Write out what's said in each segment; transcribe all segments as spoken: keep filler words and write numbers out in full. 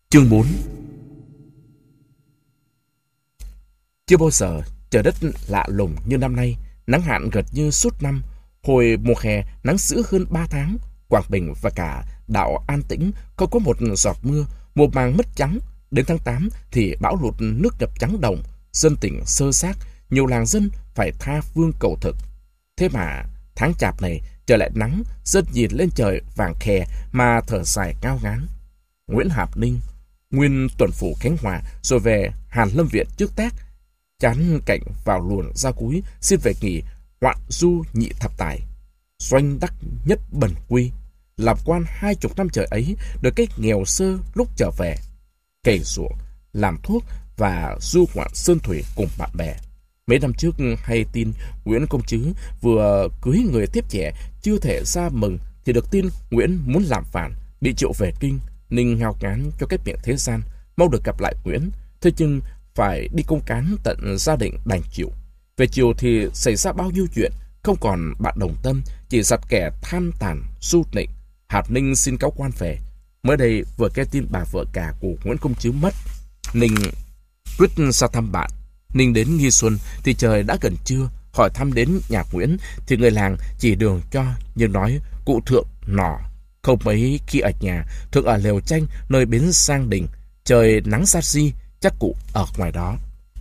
Chương bốn. Chưa bao giờ trời đất lạ lùng như năm nay, nắng hạn gần như suốt năm. Hồi mùa hè, nắng sữa hơn ba tháng, Quảng Bình và cả đảo An Tĩnh không có một giọt mưa, mùa màng mất trắng. Đến tháng tám thì bão lụt nước ngập trắng đồng, dân tỉnh xơ xác, nhiều làng dân phải tha phương cầu thực. Thế mà tháng chạp này trời lại nắng, dân nhìn lên trời vàng khè mà thở dài ngao ngán. Nguyễn Hạp Ninh, nguyên tuần phủ Khánh Hòa, rồi về Hàn Lâm Viện trước tác, chán cảnh vào luồn ra cúi, xin về nghỉ hoạn du nhị thập tài. Doanh đắc nhất bần quy, làm quan hai chục năm trời ấy, được cái nghèo sơ lúc trở về, cày ruộng, làm thuốc và du ngoạn sơn thủy cùng bạn bè. Mấy năm trước hay tin Nguyễn Công Trứ vừa cưới người tiếp trẻ, chưa thể ra mừng thì được tin Nguyễn muốn làm phản, bị triệu về kinh. Ninh ngao ngán cho cái miệng thế gian, mau được gặp lại Nguyễn. Thế nhưng phải đi công cán tận gia định đành chịu. Về chiều thì xảy ra bao nhiêu chuyện, không còn bạn đồng tâm, chỉ giặt kẻ tham tàn, su nịnh. Hạp Ninh xin cáo quan về. Mới đây vừa nghe tin bà vợ cả của Nguyễn Công Trứ mất, Ninh quyết ra thăm bạn. Ninh đến Nghi Xuân thì trời đã gần trưa, hỏi thăm đến nhà Nguyễn thì người làng chỉ đường cho, nhưng nói cụ thượng nỏ. Không mấy khi ở nhà, thường ở lều tranh nơi bến sang đình, trời nắng sát di, chắc cụ ở ngoài đó.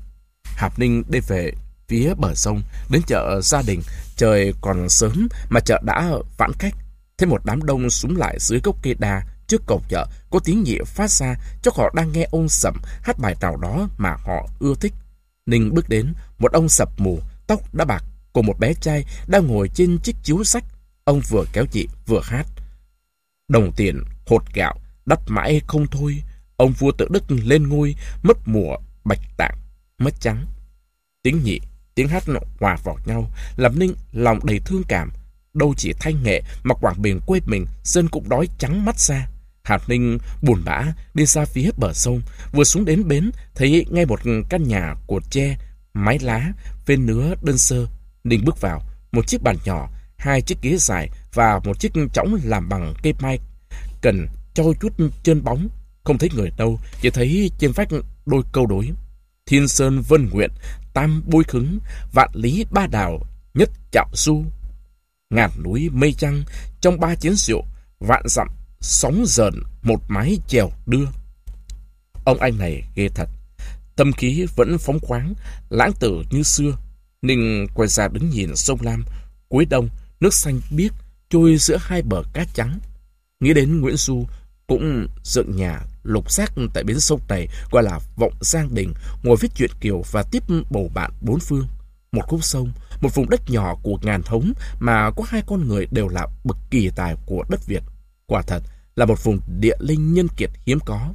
Hạp Ninh đi về phía bờ sông, đến chợ gia đình, trời còn sớm mà chợ đã vãn khách. Thế một đám đông xúm lại dưới gốc cây đa trước cổng chợ, có tiếng nhị phát ra, chắc họ đang nghe ông Sẩm hát bài nào đó mà họ ưa thích. Ninh bước đến, một ông sập mù, tóc đã bạc, cùng một bé trai đang ngồi trên chiếc chiếu sách. Ông vừa kéo chị vừa hát: đồng tiền hột gạo đắt mãi không thôi, ông vua tự đức lên ngôi, mất mùa bạch tạng mất trắng. Tiếng nhị, tiếng hát hòa vào nhau, làm Ninh lòng đầy thương cảm. Đâu chỉ thanh nghệ mà Quảng Bình quê mình, dân cũng đói trắng mắt ra. Hạp Ninh buồn bã đi ra phía bờ sông, vừa xuống đến bến thấy ngay một căn nhà cột tre, mái lá, phên nứa đơn sơ. Ninh bước vào, một chiếc bàn nhỏ, hai chiếc ghế dài và một chiếc chõng làm bằng cây mai cần trôi chút trơn bóng. Không thấy người đâu, chỉ thấy trên vách đôi câu đối: thiên sơn vân nguyện, tam bôi khứng, vạn lý ba đào, nhất chạo du. Ngàn núi mây trăng, trong ba chén rượu, vạn dặm sóng dợn, một mái chèo đưa. Ông anh này ghê thật, tâm khí vẫn phóng khoáng, lãng tử như xưa. Ninh quay ra đứng nhìn sông Lam, cuối đông, nước xanh biếc trôi giữa hai bờ cát trắng. Nghĩ đến Nguyễn Du cũng dựng nhà lục xác tại bến sông này, gọi là Vọng Giang Đình, ngồi viết truyện kiều và tiếp bầu bạn bốn phương. Một khúc sông, một vùng đất nhỏ của ngàn hống mà có hai con người đều là bậc kỳ tài của đất Việt. Quả thật là một vùng địa linh nhân kiệt hiếm có.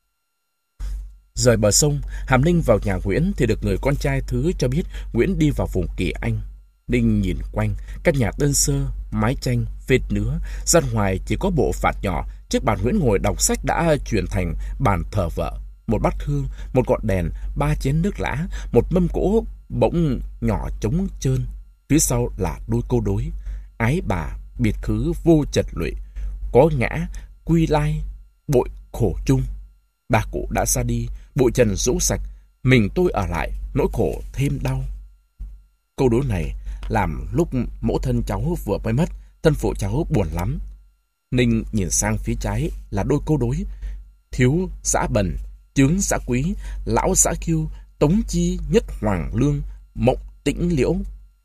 Rời bờ sông, Hàm Ninh vào nhà Nguyễn thì được người con trai thứ cho biết Nguyễn đi vào vùng Kỳ Anh. Ninh nhìn quanh, căn nhà đơn sơ, mái tranh, phết nứa, ra ngoài chỉ có bộ phạt nhỏ, chiếc bàn Nguyễn ngồi đọc sách đã chuyển thành bàn thờ vợ. Một bát hương, một ngọn đèn, ba chén nước lã, một mâm cỗ bỗng nhỏ trống trơn. Phía sau là đôi câu đối: ái bà biệt khứ vô trật lụy, có ngã quy lai bội khổ chung. Bà cụ đã ra đi, bụi trần rũ sạch, mình tôi ở lại, nỗi khổ thêm đau. Câu đối này làm lúc mẫu thân cháu vừa mới mất, thân phụ cháu buồn lắm. Ninh nhìn sang phía trái là đôi câu đối: thiếu xã bần, chướng xã quý, lão xã khiêu, tống chi nhất hoàng lương, mộng tĩnh liễu.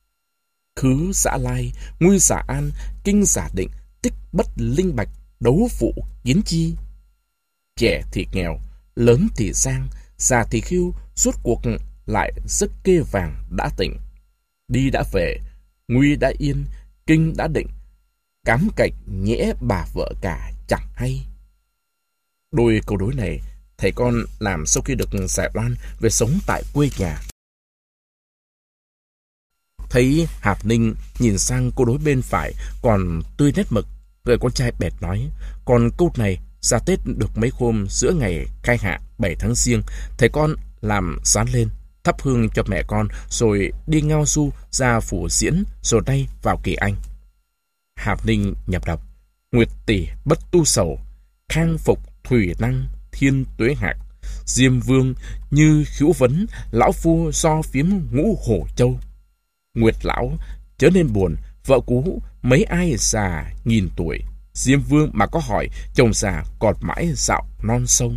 Khứ xã lai, nguy xã an, kinh xã định, tích bất linh bạch, đấu phụ kiến chi. Trẻ thì nghèo, lớn thì sang, già thì khiêu, suốt cuộc lại giấc kê vàng đã tỉnh. Đi đã về, nguy đã yên, kinh đã định, cám cạnh nhẽ bà vợ cả chẳng hay. Đôi câu đối này thầy con làm sau khi được giải oan về sống tại quê nhà. Thấy Hạp Ninh nhìn sang câu đối bên phải còn tươi nét mực, người con trai bèn nói: còn câu này ra Tết được mấy hôm, giữa ngày khai hạ bảy tháng Giêng, thầy con làm dán lên, thắp hương cho mẹ con, rồi đi ngao du ra phủ diễn, rồi nay vào Kỳ Anh. Hạp Ninh nhập đọc: nguyệt tỷ bất tu sầu, khang phục thủy năng, thiên tuế hạc. Diêm Vương như khiếu vấn, lão phu do phiếm ngũ hổ châu. Nguyệt lão chớ nên buồn, vợ cũ mấy ai già nghìn tuổi. Diêm Vương mà có hỏi, chồng già còn mãi dạo non sông.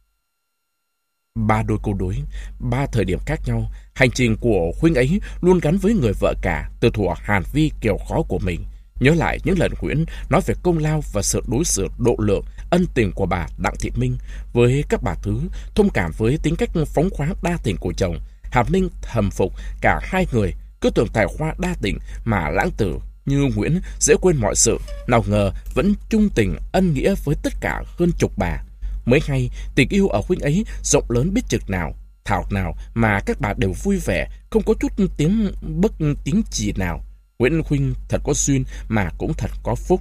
Ba đôi câu đối, ba thời điểm khác nhau. Hành trình của huynh ấy luôn gắn với người vợ cả từ thuở hàn vi kiều khó của mình. Nhớ lại những lần Nguyễn nói về công lao và sự đối xử độ lượng, ân tình của bà Đặng Thị Minh với các bà thứ, thông cảm với tính cách phóng khoáng đa tình của chồng, Hàm Ninh thầm phục cả hai người. Cứ tưởng tài hoa đa tình mà lãng tử như Nguyễn dễ quên mọi sự, nào ngờ vẫn trung tình ân nghĩa với tất cả hơn chục bà. Mới hay tình yêu ở huynh ấy rộng lớn biết chực nào, thảo nào mà các bà đều vui vẻ, không có chút tiếng bất tiếng chỉ nào. Nguyễn huynh thật có duyên mà cũng thật có phúc.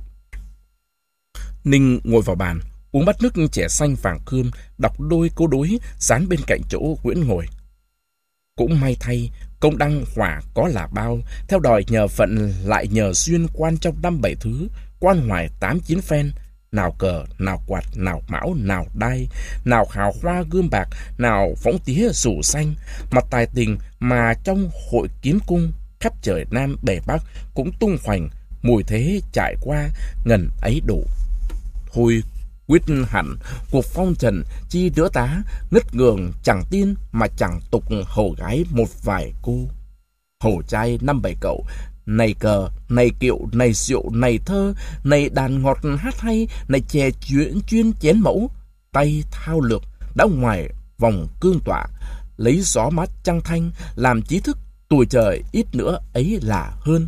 Ninh ngồi vào bàn, uống bát nước chè xanh vàng khươm, đọc đôi câu đối dán bên cạnh chỗ Nguyễn ngồi. Cũng may thay, công đăng hỏa có là bao, theo đòi nhờ phận lại nhờ duyên quan trong năm bảy thứ, quan hoài tám chín phen, nào cờ, nào quạt, nào mão, nào đai, nào hào hoa gươm bạc, nào phóng tía rủ xanh, mặt tài tình mà trong hội kiếm cung, khắp trời Nam bể Bắc cũng tung hoành, mùi thế trải qua, ngần ấy đủ. Thôi quyết hẳn, cuộc phong trần chi đứa tá, ngất ngường chẳng tin mà chẳng tục hầu gái một vài cô. Hầu trai năm bảy cậu, này cờ, này kiệu, này rượu, này thơ, này đàn ngọt hát hay, này chè chuyên chuyên chén mẫu, tay thao lược, đã ngoài vòng cương tọa, lấy gió mát trăng thanh, làm trí thức, tuổi trời ít nữa ấy là hơn.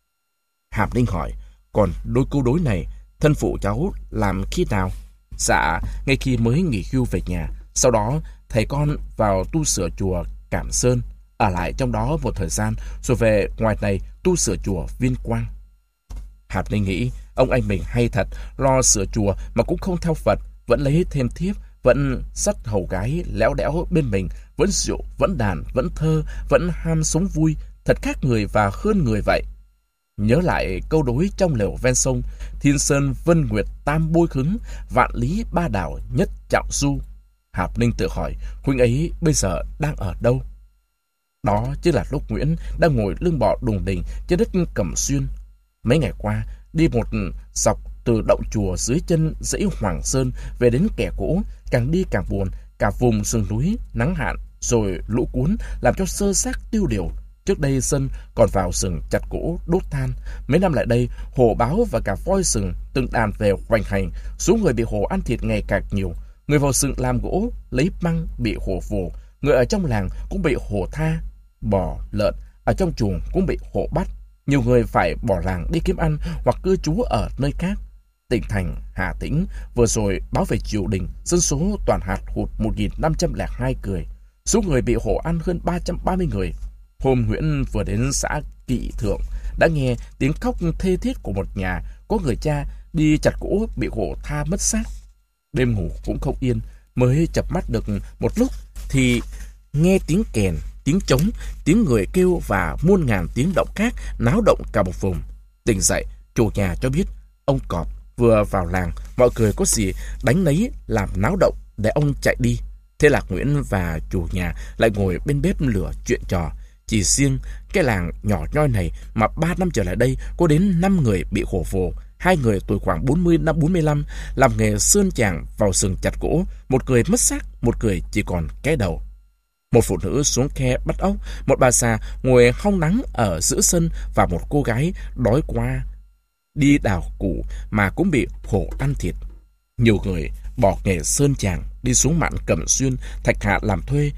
Hàm Ninh hỏi, còn đôi câu đối này, thân phụ cháu làm khi nào? Dạ, ngay khi mới nghỉ hưu về nhà, sau đó thầy con vào tu sửa chùa Cảm Sơn, ở lại trong đó một thời gian, rồi về ngoài này tu sửa chùa Viên Quang. Hàm Ninh nghĩ, ông anh mình hay thật, lo sửa chùa mà cũng không theo Phật, vẫn lấy thêm thiếp, vẫn dắt hầu gái léo đẽo bên mình, vẫn rượu, vẫn đàn, vẫn thơ, vẫn ham sống vui, thật khác người và hơn người vậy. Nhớ lại câu đối trong lều ven sông, thiên sơn vân nguyệt tam bôi khứng, vạn lý ba đảo nhất trọng du. Hàm Ninh tự hỏi, huynh ấy bây giờ đang ở đâu? Đó chính là lúc Nguyễn đang ngồi lưng bò đùng đình trên đất Cẩm Xuyên. Mấy ngày qua, đi một dọc từ động chùa dưới chân dãy Hoàng Sơn về đến Kẻ Cỗ, càng đi càng buồn, cả vùng rừng núi, nắng hạn, rồi lũ cuốn làm cho sơ xác tiêu điều. Trước đây dân còn vào rừng chặt gỗ đốt than. Mấy năm lại đây, hổ báo và cả voi rừng từng đàn về hoành hành, số người bị hổ ăn thịt ngày càng nhiều. Người vào rừng làm gỗ, lấy băng bị hổ vồ, người ở trong làng cũng bị hổ tha, bò, lợn ở trong chuồng cũng bị hổ bắt. Nhiều người phải bỏ làng đi kiếm ăn hoặc cư trú ở nơi khác. Tỉnh thành Hà Tĩnh vừa rồi báo về triều đình, dân số toàn hạt hụt một nghìn năm trăm lẻ hai người, số người bị hổ ăn hơn ba trăm ba mươi người. Hôm Nguyễn vừa đến xã Kỵ Thượng, đã nghe tiếng khóc thê thiết của một nhà có người cha đi chặt gỗ bị hổ tha mất xác. Đêm ngủ cũng không yên, mới chập mắt được một lúc thì nghe tiếng kèn, tiếng trống, tiếng người kêu và muôn ngàn tiếng động khác náo động cả một vùng. Tỉnh dậy, chủ nhà cho biết ông Cọp vừa vào làng, mọi người có gì đánh nấy làm náo động để ông chạy đi. Thế là Nguyễn và chủ nhà lại ngồi bên bếp lửa chuyện trò. Chỉ riêng cái làng nhỏ nhoi này mà ba năm trở lại đây có đến năm người bị hổ vồ, hai người tuổi khoảng bốn mươi năm bốn mươi lăm làm nghề sơn chàng vào rừng chặt gỗ, một người mất xác, một người chỉ còn cái đầu. Một phụ nữ xuống khe bắt ốc, một bà già ngồi hong nắng ở giữa sân và một cô gái đói quá đi đào củ mà cũng bị hổ ăn thịt. Nhiều người bỏ nghề sơn chàng đi xuống mạn Cẩm Xuyên, Thạch Hạ làm thuê.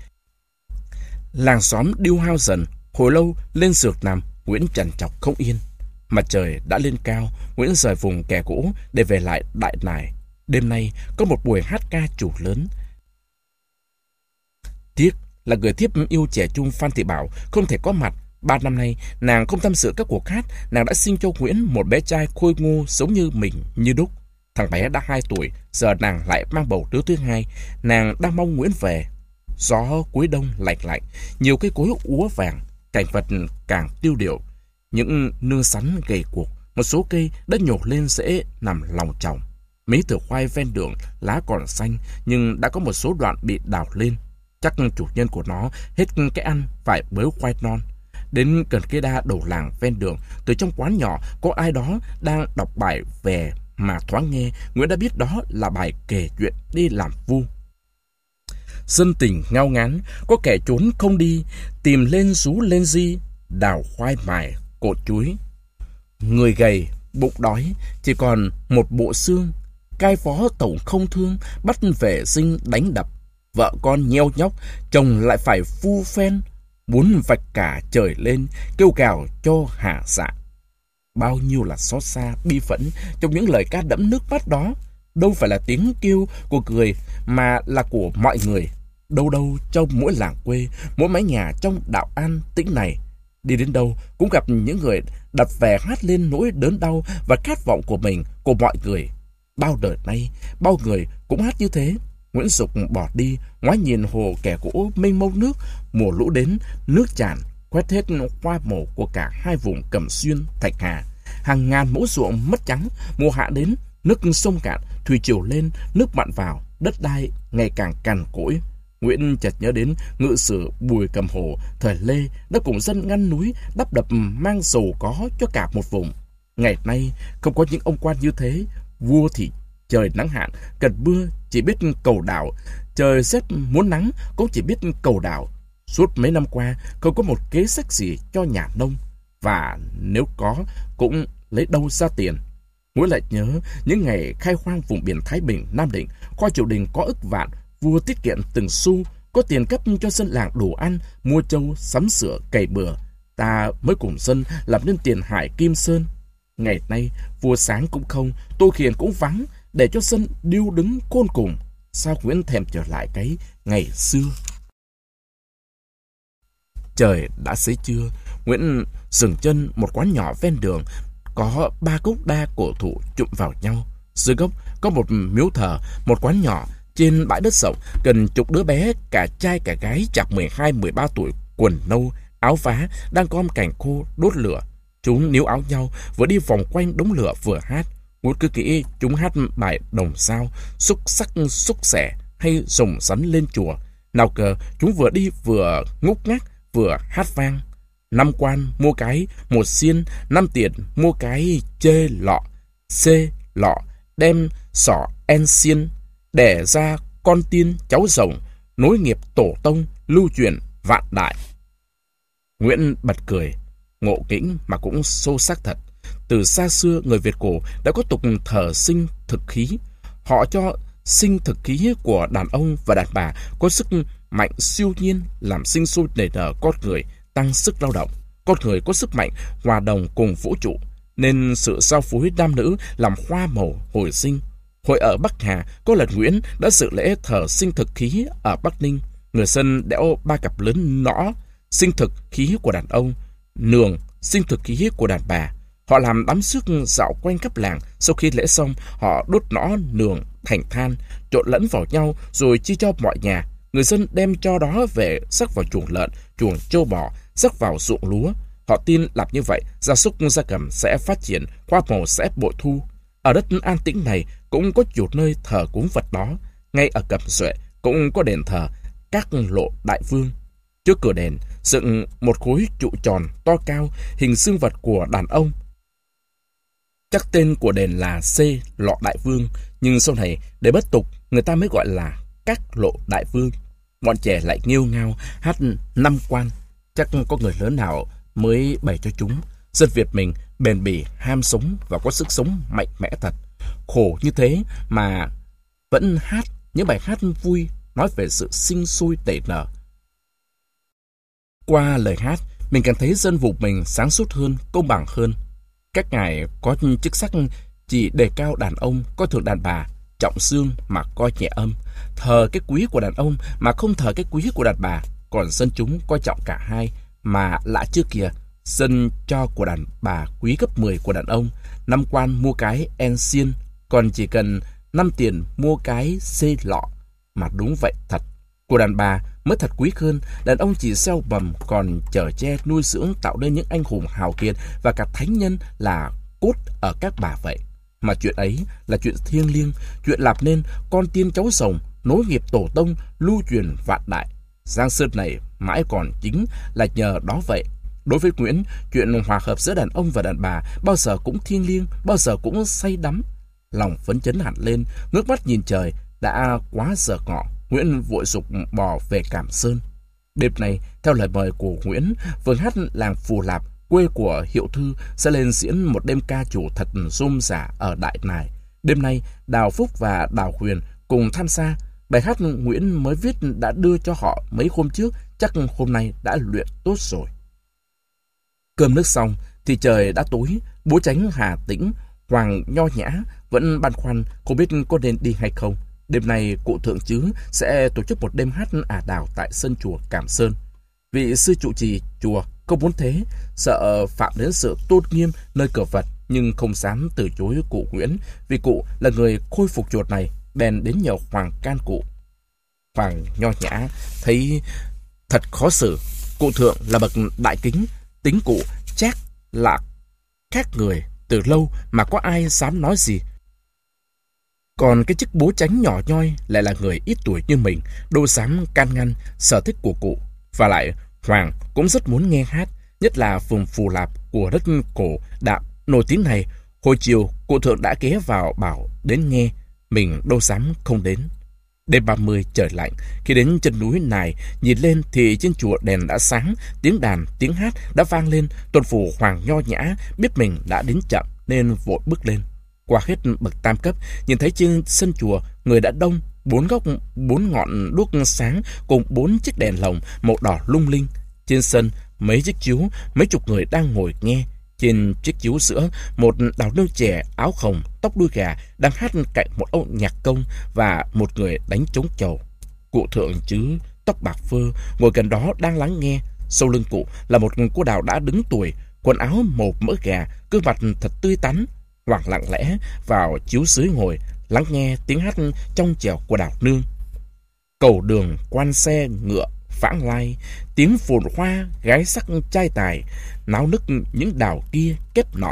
Làng xóm điêu hao dần, hồi lâu lên giường nằm, Nguyễn trằn trọc không yên. Mặt trời đã lên cao, Nguyễn rời vùng Kẻ Gỗ để về lại Đại Nải. Đêm nay có một buổi hát ca chủ lớn. Tiếc là người thiếp yêu trẻ trung Phan Thị Bảo không thể có mặt. Ba năm nay, nàng không tham dự các cuộc hát. Nàng đã sinh cho Nguyễn một bé trai khôi ngô giống như mình như đúc. Thằng bé đã hai tuổi, giờ nàng lại mang bầu đứa thứ hai. Nàng đang mong Nguyễn về. Gió cuối đông lạnh lạnh, nhiều cây cối úa vàng, cảnh vật càng tiêu điều. Những nương sắn gầy guộc, một số cây đã nhổ lên rễ nằm lòng chòng. Mấy thửa khoai ven đường lá còn xanh nhưng đã có một số đoạn bị đào lên. Chắc chủ nhân của nó hết cái ăn phải bới khoai non. Đến gần cái đa đầu làng ven đường, từ trong quán nhỏ có ai đó đang đọc bài về mà thoáng nghe, Nguyễn đã biết đó là bài kể chuyện đi làm vu. Dân tình ngao ngán, có kẻ trốn không đi, tìm lên rú lên di, đào khoai mài, cột chuối. Người gầy, bụng đói, chỉ còn một bộ xương, cai phó tổng không thương, bắt vệ sinh đánh đập. Vợ con nheo nhóc, chồng lại phải phu phen, muốn vạch cả trời lên, kêu gào cho hả dạ. Bao nhiêu là xót xa, bi phẫn trong những lời ca đẫm nước mắt đó. Đâu phải là tiếng kêu của người mà là của mọi người. Đâu đâu trong mỗi làng quê, mỗi mái nhà trong đạo An Tĩnh này. Đi đến đâu cũng gặp những người đặt về hát lên nỗi đớn đau và khát vọng của mình, của mọi người. Bao đời nay, bao người cũng hát như thế. Nguyễn Dục bỏ đi, ngoái nhìn hồ kẻ gỗ mênh mông nước. Mùa lũ đến, nước tràn, quét hết hoa màu của cả hai vùng Cẩm Xuyên, Thạch Hà. Hàng ngàn mẫu ruộng mất trắng. Mùa hạ đến, nước sông cạn, thủy triều lên, nước mặn vào, đất đai ngày càng cằn cỗi. Nguyễn chợt nhớ đến ngự sử Bùi Cầm Hồ thời Lê đã cùng dân ngăn núi, đắp đập mang giàu có cho cả một vùng. Ngày nay không có những ông quan như thế. Vua thì trời nắng hạn, cần mưa chỉ biết cầu đảo, trời rét muốn nắng cũng chỉ biết cầu đảo. Suốt mấy năm qua không có một kế sách gì cho nhà nông, và nếu có cũng lấy đâu ra tiền. Nguyễn lại nhớ những ngày khai hoang vùng biển Thái Bình, Nam Định, kho triều đình có ức vạn, vua tiết kiệm từng xu, có tiền cấp cho dân làng đồ ăn, mua trâu, sắm sửa, cày bừa. Ta mới cùng dân làm nên tiền hải Kim Sơn. Ngày nay vua sáng cũng không, Tô Khiển cũng vắng, để cho dân điêu đứng khôn cùng. Sao Nguyễn thèm trở lại cái ngày xưa? Trời đã xế trưa, Nguyễn dừng chân một quán nhỏ ven đường, có ba gốc đa cổ thụ chụm vào nhau. Dưới gốc có một miếu thờ, một quán nhỏ trên bãi đất rộng, gần chục đứa bé, cả trai cả gái chạc mười hai mười ba tuổi, quần nâu, áo vá, đang gom cành khô đốt lửa. Chúng níu áo nhau, vừa đi vòng quanh đống lửa vừa hát. Nguyễn cứ nghĩ chúng hát bài đồng sao, xúc sắc xúc xẻ hay rồng rắn lên chùa. Nào cờ chúng vừa đi vừa ngúc ngác vừa hát vang. Năm quan mua cái một xiên, năm tiền mua cái chê lọ, xê lọ, đem sỏ en xiên, đẻ ra con tiên cháu rồng, nối nghiệp tổ tông, lưu truyền vạn đại. Nguyễn bật cười, ngộ nghĩnh mà cũng sâu sắc thật. Từ xa xưa, người Việt cổ đã có tục thờ sinh thực khí. Họ cho sinh thực khí của đàn ông và đàn bà có sức mạnh siêu nhiên, làm sinh sôi nảy nở con người, tăng sức lao động. Con người có sức mạnh hòa đồng cùng vũ trụ, nên sự giao phối nam nữ làm hoa màu hồi sinh. Hồi ở Bắc Hà, có lần Nguyễn đã dự lễ thờ sinh thực khí ở Bắc Ninh. Người dân đẽo ba cặp lớn nõ, sinh thực khí của đàn ông, nường, sinh thực khí của đàn bà. Họ làm đám rước dạo quanh khắp làng. Sau khi lễ xong, họ đốt nõ nường thành than, trộn lẫn vào nhau rồi chia cho mọi nhà. Người dân đem cho đó về rắc vào chuồng lợn, chuồng trâu bò, rắc vào ruộng lúa. Họ tin làm như vậy, gia súc gia cầm sẽ phát triển, hoa màu sẽ bội thu. Ở đất An Tĩnh này cũng có nhiều nơi thờ cúng vật đó. Ngay ở Cẩm Duệ cũng có đền thờ Các Lộ Đại Vương. Trước cửa đền dựng một khối trụ tròn to cao, hình xương vật của đàn ông. Chắc tên của đền là C Lọ Đại Vương, nhưng sau này để bất tục người ta mới gọi là Các Lộ Đại Vương. Bọn trẻ lại nghêu ngao hát năm quan. Chắc có người lớn nào mới bày cho chúng. Dân Việt mình bền bỉ, ham sống và có sức sống mạnh mẽ thật. Khổ như thế mà vẫn hát những bài hát vui, nói về sự sinh sôi nảy nở. Qua lời hát, mình cảm thấy dân vùng mình sáng suốt hơn, công bằng hơn. Các ngài có chức sắc chỉ đề cao đàn ông, coi thường đàn bà, trọng xương mà coi nhẹ âm, thờ cái quý của đàn ông mà không thờ cái quý của đàn bà. Còn dân chúng coi trọng cả hai, mà lạ chưa kìa, dân cho của đàn bà quý gấp mười của đàn ông. Năm quan mua cái en xiên, còn chỉ cần năm tiền mua cái xê lọ. Mà đúng vậy thật, của đàn bà mới thật quý hơn. Đàn ông chỉ gieo mầm, còn chở che nuôi dưỡng, tạo nên những anh hùng hào kiệt và cả thánh nhân là cốt ở các bà vậy. mà chuyện ấy là chuyện thiêng liêng, chuyện lập nên con tiên cháu rồng, nối nghiệp tổ tông, lưu truyền vạn đại. Giang Sơn này mãi còn chính là nhờ đó vậy. Đối với Nguyễn, chuyện hòa hợp giữa đàn ông và đàn bà bao giờ cũng thiêng liêng, bao giờ cũng say đắm. Lòng phấn chấn hẳn lên, ngước mắt nhìn trời, đã quá giờ ngọ, Nguyễn vội dục bò về Cảm Sơn. Đêm nay, theo lời mời của Nguyễn, vườn hát làng Phù Lạp, quê của Hiệu Thư, sẽ lên diễn một đêm ca chủ thật rôm rả ở Đại Nài. Đêm nay, Đào Phúc và Đào Huyền cùng tham gia. Bài hát Nguyễn mới viết đã đưa cho họ mấy hôm trước, chắc hôm nay đã luyện tốt rồi. Cơm nước xong thì trời đã tối. Bố Chánh, Hà Tĩnh, Hoàng nho nhã vẫn băn khoăn không biết có nên đi hay không. Đêm nay cụ Thượng Chứ sẽ tổ chức một đêm hát ả đào tại sân chùa Cảm Sơn. Vị sư trụ trì chùa không muốn thế, sợ phạm đến sự tôn nghiêm nơi cửa Phật, nhưng không dám từ chối cụ Nguyễn, vì cụ là người khôi phục chùa này, bèn đến nhờ Hoàng can cụ. Hoàng nho nhã thấy thật khó xử. Cụ Thượng là bậc đại kính, tính cụ chắc là khác người từ lâu mà có ai dám nói gì. Còn cái chức bố Chánh nhỏ nhoi lại là người ít tuổi như mình, đâu dám can ngăn sở thích của cụ. Và lại Hoàng cũng rất muốn nghe hát, nhất là vùng Phù Lạp của đất cổ đạm nổi tiếng này. Hồi chiều cụ Thượng đã ghé vào bảo đến nghe, mình đâu dám không đến. Đêm ba mươi trời lạnh, khi đến chân núi Nài, nhìn lên thì trên chùa đèn đã sáng, tiếng đàn, tiếng hát đã vang lên. Tuần phủ Hoàng nho nhã biết mình đã đến chậm nên vội bước lên. Qua hết bậc tam cấp, nhìn thấy trên sân chùa người đã đông, bốn góc bốn ngọn đuốc sáng cùng bốn chiếc đèn lồng màu đỏ lung linh. Trên sân mấy chiếc chiếu, mấy chục người đang ngồi nghe. Trên chiếc chiếu giữa, một đào nương trẻ áo hồng, tóc đuôi gà đang hát cạnh một ông nhạc công và một người đánh trống chầu. Cụ Thượng Chứ tóc bạc phơ ngồi gần đó đang lắng nghe. Sau lưng cụ là một cô đào đã đứng tuổi, quần áo màu mỡ gà, gương mặt thật tươi tắn. Hoàng lặng lẽ vào chiếu dưới ngồi, lắng nghe tiếng hát trong trẻo của đào nương. Cầu đường quan xe ngựa vãng lai, tiếng phồn hoa gái sắc trai tài, náo nức những đào kia kết nọ.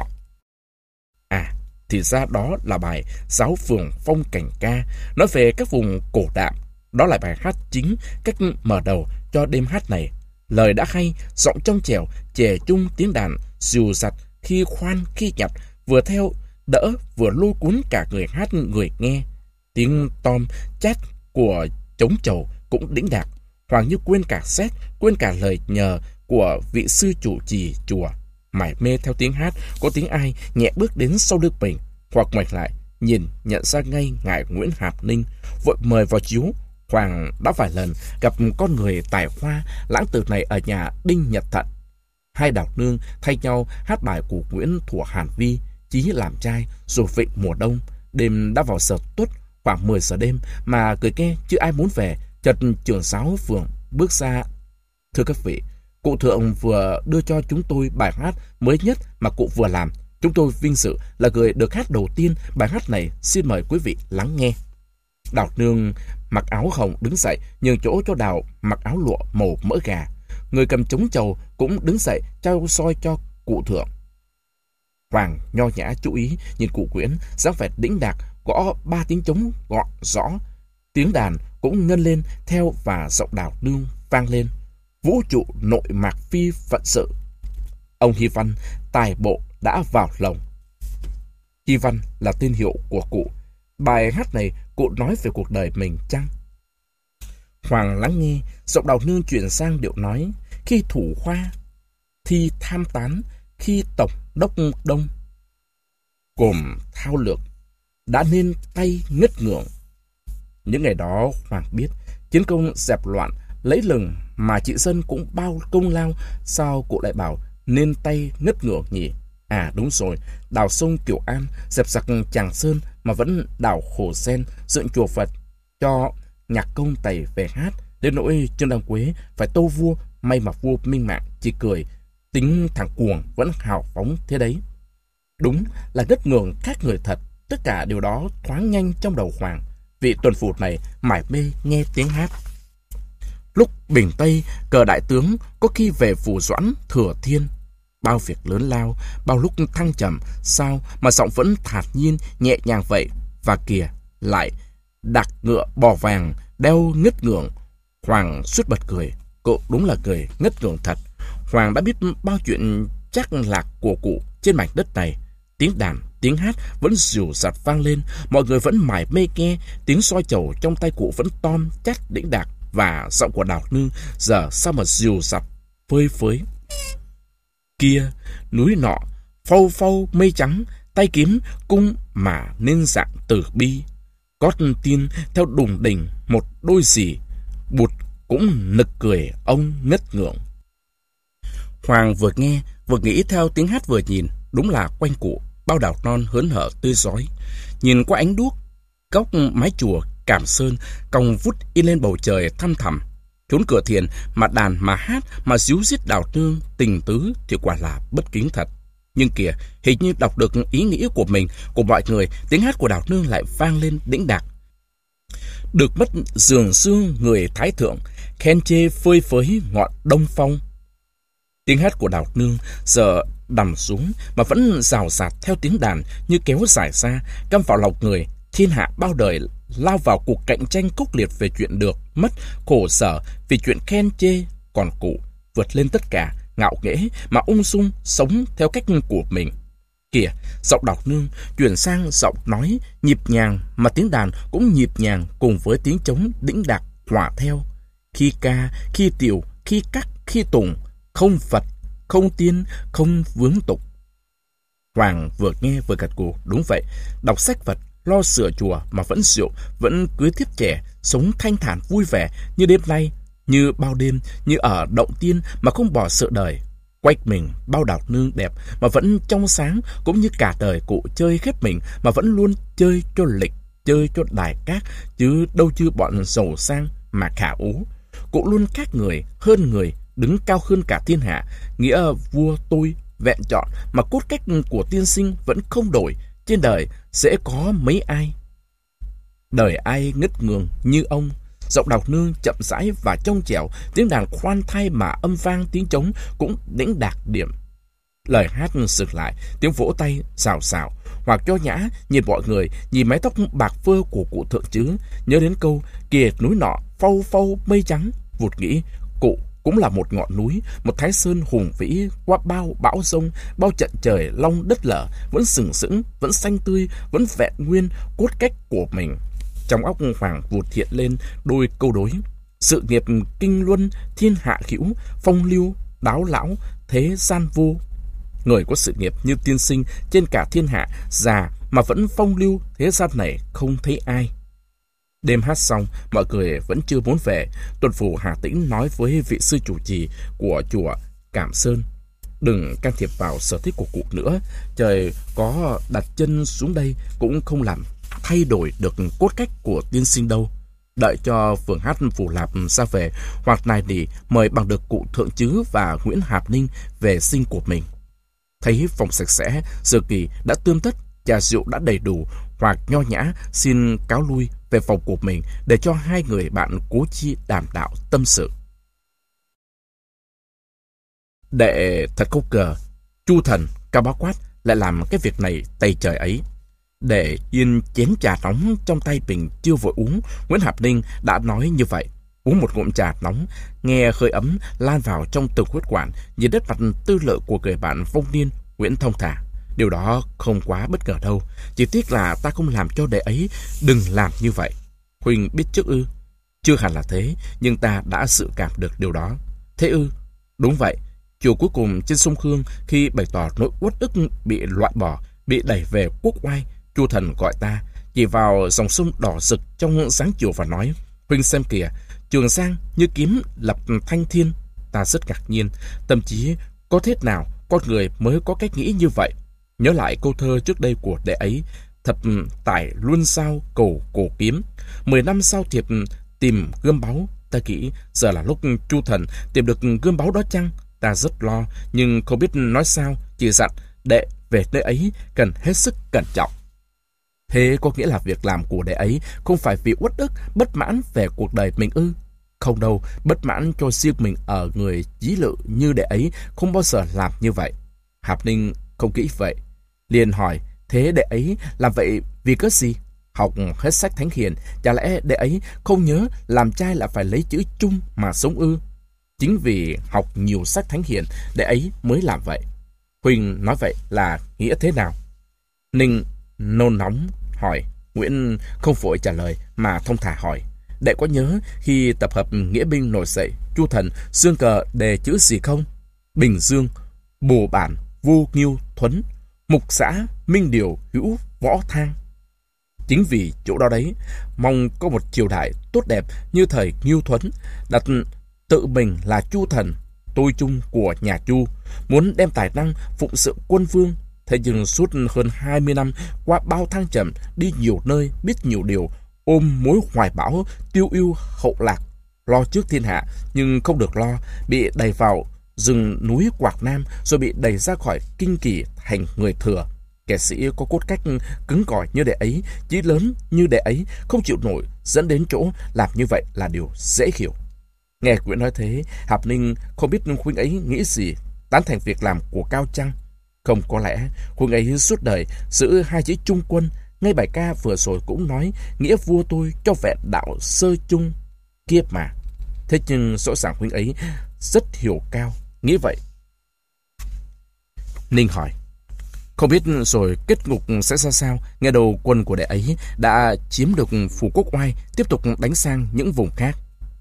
À, thì ra đó là bài Giáo Phường Phong Cảnh Ca, nói về các vùng cổ đạm. Đó là bài hát chính, cách mở đầu cho đêm hát này. Lời đã hay, giọng trong trẻo, chè chung tiếng đàn dìu dặt, khi khoan khi nhặt, vừa theo đỡ vừa lôi cuốn cả người hát người nghe. Tiếng tom chát của trống chầu cũng đĩnh đạc. Hoàng như quên cả xét, quên cả lời nhờ của vị sư chủ trì chùa. Mải mê theo tiếng hát, có tiếng ai nhẹ bước đến sau lưng mình, hoặc ngoảnh lại nhìn nhận ra ngay ngài Nguyễn Hạp Ninh, vội mời vào chiếu. Hoàng đã vài lần gặp con người tài hoa lãng tử này ở nhà Đinh Nhật Thận. Hai đào nương thay nhau hát bài của Nguyễn Thủa Hàn Vi, Chí làm trai, rồi vịnh mùa đông. Đêm đã vào giờ tuất, khoảng mười giờ đêm mà cười nghe chứ ai muốn về. Chợt trưởng giáo phường bước ra. Thưa các vị, cụ Thượng vừa đưa cho chúng tôi bài hát mới nhất mà cụ vừa làm. Chúng tôi vinh dự là người được hát đầu tiên bài hát này, xin mời quý vị lắng nghe. Đào nương mặc áo hồng đứng dậy, nhường chỗ cho Đào mặc áo lụa màu mỡ gà. Người cầm trống chầu cũng đứng dậy trao soi cho cụ Thượng. Hoàng nho nhã chú ý nhìn cụ Nguyễn, dáng vẻ đĩnh đạc, gõ ba tiếng trống gọn rõ. Tiếng đàn cũng ngân lên theo và giọng Đào nương vang lên. Vũ trụ nội mạc phi phận sự, ông Hy Văn tài bộ đã vào lồng. Hy Văn là tên hiệu của cụ. Bài hát này cụ nói về cuộc đời mình chăng? Hoàng lắng nghe, giọng Đào nương chuyển sang điệu nói. Khi thủ khoa, thi tham tán, khi tổng đốc đông, gồm thao lược, đã nên tay ngất ngưỡng. Những ngày đó Hoàng biết chiến công dẹp loạn lấy lừng mà chị Dân cũng bao công lao, sao cụ lại bảo nên tay ngất ngưỡng nhỉ? À đúng rồi, đào sông Kiểu An, dẹp giặc Tràng Sơn mà vẫn đào Hồ Sen, dựng chùa Phật, cho nhạc công tày về hát. Đến nỗi Trương Đăng Quế phải tâu vua, may mà vua Minh Mạng chỉ cười, tính thằng cuồng vẫn hào phóng thế đấy. Đúng là ngất ngưỡng khác người thật. Tất cả điều đó thoáng nhanh trong đầu Hoàng. Vị tuần phủ này mải mê nghe tiếng hát. Lúc bình Tây, cờ đại tướng có khi về phủ Doãn Thừa Thiên. Bao việc lớn lao, bao lúc thăng trầm, sao mà giọng vẫn thản nhiên, nhẹ nhàng vậy. Và kìa, lại đặt ngựa bò vàng, đeo ngất ngưỡng. Hoàng suýt bật cười. Cậu đúng là cười ngất ngưỡng thật. Hoàng đã biết bao chuyện chắc lạc của cụ trên mảnh đất này. Tiếng đàn, tiếng hát vẫn dịu dặt vang lên. Mọi người vẫn mải mê nghe. Tiếng soi chầu trong tay cụ vẫn tom chát đĩnh đạc. Và giọng của Đào Nương giờ sao mà dịu dặt, phơi phới. Kia, núi nọ, phâu phâu mây trắng, tay kiếm cung mà nên dạng từ bi. Cót tiên theo đùng đỉnh một đôi gì, bụt cũng nực cười ông ngất ngưỡng. Hoàng vừa nghe, vừa nghĩ theo tiếng hát vừa nhìn, đúng là quanh cụ, bao đào non hớn hở tươi rói. Nhìn qua ánh đuốc, góc mái chùa Cảm Sơn cong vút in lên bầu trời thăm thẳm. Chốn cửa thiền mà đàn mà hát mà díu dít Đào Nương tình tứ thì quả là bất kính thật. Nhưng kìa, hình như đọc được ý nghĩa của mình, của mọi người, tiếng hát của Đào Nương lại vang lên đĩnh đạc. Được mất giường xương người thái thượng, khen chê phơi phới ngọn đông phong. Tiếng hát của Đào Nương giờ đằm xuống mà vẫn rào rạt theo tiếng đàn như kéo dài ra, căm vào lòng người. Thiên hạ bao đời lao vào cuộc cạnh tranh khốc liệt về chuyện được, mất, khổ sở vì chuyện khen chê. Còn cụ vượt lên tất cả, ngạo nghễ mà ung dung sống theo cách của mình. Kìa, giọng Đào Nương chuyển sang giọng nói nhịp nhàng mà tiếng đàn cũng nhịp nhàng cùng với tiếng trống đĩnh đạc hòa theo. Khi ca, khi tiều, khi cắt, khi tùng, không Phật, không tiên, không vướng tục. Hoàng vừa nghe vừa gật gù, đúng vậy, đọc sách Phật, lo sửa chùa mà vẫn rượu, vẫn cưới thiếp trẻ, sống thanh thản vui vẻ như đêm nay, như bao đêm, như ở động tiên mà không bỏ sợ đời. Quanh mình bao Đào Nương đẹp mà vẫn trong sáng, cũng như cả đời cụ chơi khép mình mà vẫn luôn chơi cho lịch, chơi cho đài cát, chứ đâu như bọn giàu sang mà khả ú. Cụ luôn khác người, hơn người, đứng cao hơn cả thiên hạ, nghĩa vua tôi vẹn chọn mà cốt cách của tiên sinh vẫn không đổi. Trên đời sẽ có mấy ai đời ai ngất ngường như ông. Giọng Đào Nương chậm rãi và trong trẻo, tiếng đàn khoan thai mà âm vang tiếng trống cũng đĩnh đạc điểm. Lời hát dừng lại, tiếng vỗ tay xào xào. Hoặc cho nhã nhìn mọi người, nhìn mái tóc bạc phơ của cụ thượng chứ, nhớ đến câu kìa núi nọ phâu phâu mây trắng, vụt nghĩ cụ cũng là một ngọn núi, một thái sơn hùng vĩ qua bao bão giông, bao trận trời long đất lở, vẫn sừng sững, vẫn xanh tươi, vẫn vẹn nguyên cốt cách của mình. Trong óc Hoàng vụt hiện lên đôi câu đối: sự nghiệp kinh luân, thiên hạ hữu, phong lưu đáo lão, thế gian vô. Người có sự nghiệp như tiên sinh trên cả thiên hạ, già mà vẫn phong lưu, thế gian này không thấy ai. Đêm hát xong, mọi người vẫn chưa muốn về. Tuần phủ Hà Tĩnh nói với vị sư chủ trì của chùa Cảm Sơn: đừng can thiệp vào sở thích của cụ nữa. Trời có đặt chân xuống đây cũng không làm thay đổi được cốt cách của tiên sinh đâu. Đợi cho phường hát Phủ Lạp ra về, hoặc này thì mời bằng được cụ Thượng Chứ và Nguyễn Hạp Ninh về sinh của mình. Thấy phòng sạch sẽ, giờ kỳ đã tươm tất, trà rượu đã đầy đủ, hoặc nho nhã xin cáo lui về phòng của mình để cho hai người bạn cố chi đàm đạo tâm sự. Đệ thật không ngờ, Chu Thần, Cao Bá Quát lại làm cái việc này tày trời ấy. Để yên chén trà nóng trong tay mình chưa vội uống, Nguyễn Hạp Ninh đã nói như vậy. Uống một ngụm trà nóng, nghe hơi ấm lan vào trong từng huyết quản, nhìn đất mặt tư lự của người bạn vong niên Nguyễn thông thả. Điều đó không quá bất ngờ đâu, chỉ tiếc là ta không làm cho đệ ấy đừng làm như vậy. Huỳnh biết trước ư? Chưa hẳn là thế, nhưng ta đã dự cảm được điều đó. Thế ư? Đúng vậy. Chiều cuối cùng trên sông Hương, khi bày tỏ nỗi uất ức bị loại bỏ, bị đẩy về quốc oai, Chu Thần gọi ta, chỉ vào dòng sông đỏ rực trong sáng chiều và nói: Huỳnh xem kìa, Trường Giang như kiếm lập thanh thiên. Ta rất ngạc nhiên, thậm chí có thế nào con người mới có cách nghĩ như vậy. Nhớ lại câu thơ trước đây của đệ ấy: thập tải luân sao cầu cổ kiếm, mười năm sau thiệp tìm gươm báu. Ta nghĩ giờ là lúc Chu Thần tìm được gươm báu đó chăng? Ta rất lo, nhưng không biết nói sao, chỉ dặn đệ về nơi ấy cần hết sức cẩn trọng. Thế có nghĩa là việc làm của đệ ấy không phải vì uất ức, bất mãn về cuộc đời mình ư? Không đâu, bất mãn cho riêng mình ở người chí lự như đệ ấy không bao giờ làm như vậy. Hạp Ninh không nghĩ vậy, liền hỏi, thế đệ ấy làm vậy vì cớ gì? Học hết sách thánh hiền, chả lẽ đệ ấy không nhớ làm trai là phải lấy chữ chung mà sống ư? Chính vì học nhiều sách thánh hiền, đệ ấy mới làm vậy. Huynh nói vậy là nghĩa thế nào? Ninh nôn nóng hỏi. Nguyễn không vội trả lời mà thông thả hỏi, đệ có nhớ khi tập hợp nghĩa binh nổi dậy, Chu Thần xương cờ đề chữ gì không? Bình Dương, Bồ Bản, Vô Nghiêu, Thuấn, Mục Xã, Minh Điều, Hữu, Võ Thang. Chính vì chỗ đó đấy, mong có một triều đại tốt đẹp như thời Nghiêu Thuấn, đặt tự mình là Chu Thần, tôi chung của nhà Chu, muốn đem tài năng phụng sự quân vương. Thế nhưng suốt hơn hai mươi năm qua bao thăng trầm, đi nhiều nơi, biết nhiều điều, ôm mối hoài bão, tiêu ưu hậu lạc, lo trước thiên hạ nhưng không được lo, bị đẩy vào rừng núi Quảng Nam, rồi bị đẩy ra khỏi kinh kỳ thành người thừa. Kẻ sĩ có cốt cách cứng cỏi như đệ ấy, chí lớn như đệ ấy, không chịu nổi, dẫn đến chỗ làm như vậy là điều dễ hiểu. Nghe Nguyễn nói thế, Hạp Ninh không biết huynh ấy nghĩ gì, tán thành việc làm của Cao chăng? Không, có lẽ huynh ấy suốt đời giữ hai chữ trung quân. Ngay bài ca vừa rồi cũng nói, nghĩa vua tôi cho vẹn đạo sơ chung kia mà. Thế nhưng rõ ràng huynh ấy rất hiểu Cao, nghĩ vậy. Ninh hỏi, không biết rồi kết cục sẽ ra sao? Nghe đầu quân của đệ ấy đã chiếm được phủ Quốc Oai, tiếp tục đánh sang những vùng khác.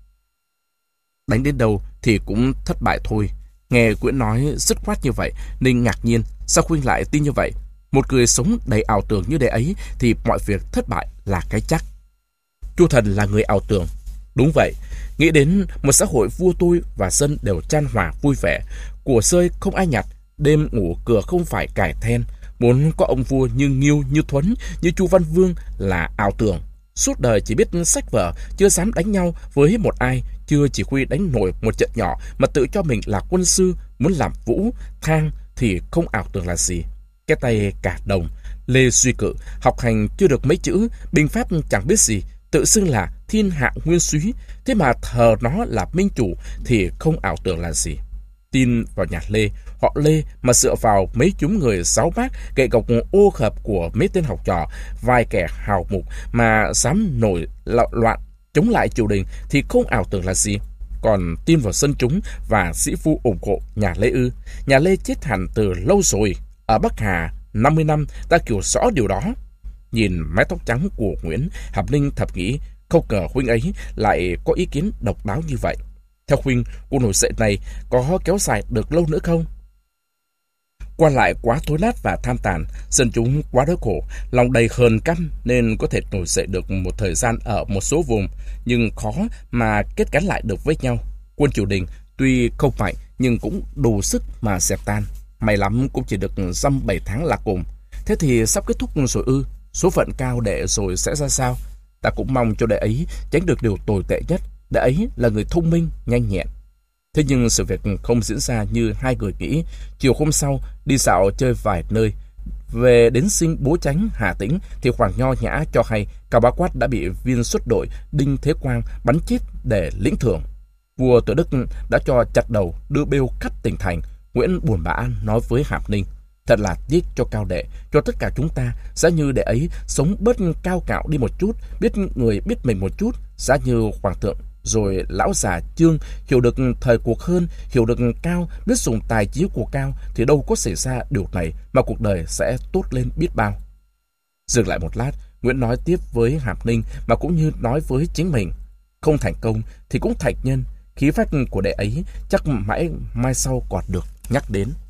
Đánh đến đâu thì cũng thất bại thôi. Nghe Quyển nói dứt khoát như vậy, Ninh ngạc nhiên, sao huynh lại tin như vậy? Một người sống đầy ảo tưởng như đệ ấy thì mọi việc thất bại là cái chắc. Chu Thần là người ảo tưởng. Đúng vậy, nghĩ đến một xã hội vua tôi và dân đều chan hòa vui vẻ, của rơi không ai nhặt, đêm ngủ cửa không phải cài then. Muốn có ông vua như Nghiêu, như Thuấn, như Chu Văn Vương là ảo tưởng. Suốt đời chỉ biết sách vở, chưa dám đánh nhau với một ai, chưa chỉ huy đánh nổi một trận nhỏ mà tự cho mình là quân sư, muốn làm vũ, thang thì không ảo tưởng là gì. Cái tay cả đồng, Lê Duy Cự, học hành chưa được mấy chữ, binh pháp chẳng biết gì, tự xưng là thiên hạ nguyên súy, thế mà thờ nó là minh chủ thì không ảo tưởng là gì. Tin vào nhà Lê, họ Lê mà dựa vào mấy chúng người giáo bác, gậy gộc ô hợp của mấy tên học trò, vài kẻ hào mục mà dám nổi loạn chống lại triều đình thì không ảo tưởng là gì. Còn tin vào dân chúng và sĩ phu ủng hộ nhà Lê ư? Nhà Lê chết hẳn từ lâu rồi. Ở Bắc Hà năm mươi năm ta hiểu rõ điều đó. Nhìn mái tóc trắng của Nguyễn, Hạp Ninh thầm nghĩ, không ngờ huynh ấy lại có ý kiến độc đáo như vậy. Theo huynh, cuộc nổi dậy này có kéo dài được lâu nữa không? Quan lại quá thối nát và tham tàn, dân chúng quá đói khổ, lòng đầy hờn căm nên có thể nổi dậy được một thời gian ở một số vùng, nhưng khó mà kết gắn lại được với nhau. Quân triều đình tuy không mạnh nhưng cũng đủ sức mà dẹp tan. May lắm cũng chỉ được dăm bảy tháng là cùng. Thế thì sắp kết thúc rồi ư? Số phận Cao đệ rồi sẽ ra sao? Ta cũng mong cho đệ ấy tránh được điều tồi tệ nhất. Đệ ấy là người thông minh, nhanh nhẹn. Thế nhưng sự việc không diễn ra như hai người nghĩ. Chiều hôm sau, đi dạo chơi vài nơi, về đến Sinh Bố Chánh, Hà Tĩnh, thì Hoàng Nho Nhã cho hay Cao Bá Quát đã bị viên xuất đội Đinh Thế Quang bắn chết để lĩnh thưởng. Vua Tự Đức đã cho chặt đầu, đưa bêu cắt tỉnh thành. Nguyễn buồn bã nói với Hạp Ninh, thật là tiếc cho Cao đệ, cho tất cả chúng ta. Giá như đệ ấy sống bớt cao cạo đi một chút, biết người biết mình một chút. Giá như Hoàng thượng rồi lão già Chương hiểu được thời cuộc hơn, hiểu được Cao, biết dùng tài trí của Cao, thì đâu có xảy ra điều này mà cuộc đời sẽ tốt lên biết bao. Dừng lại một lát, Nguyễn nói tiếp với Hạp Ninh mà cũng như nói với chính mình. Không thành công thì cũng thành nhân. Khí phách của đệ ấy chắc mãi mai sau còn được nhắc đến.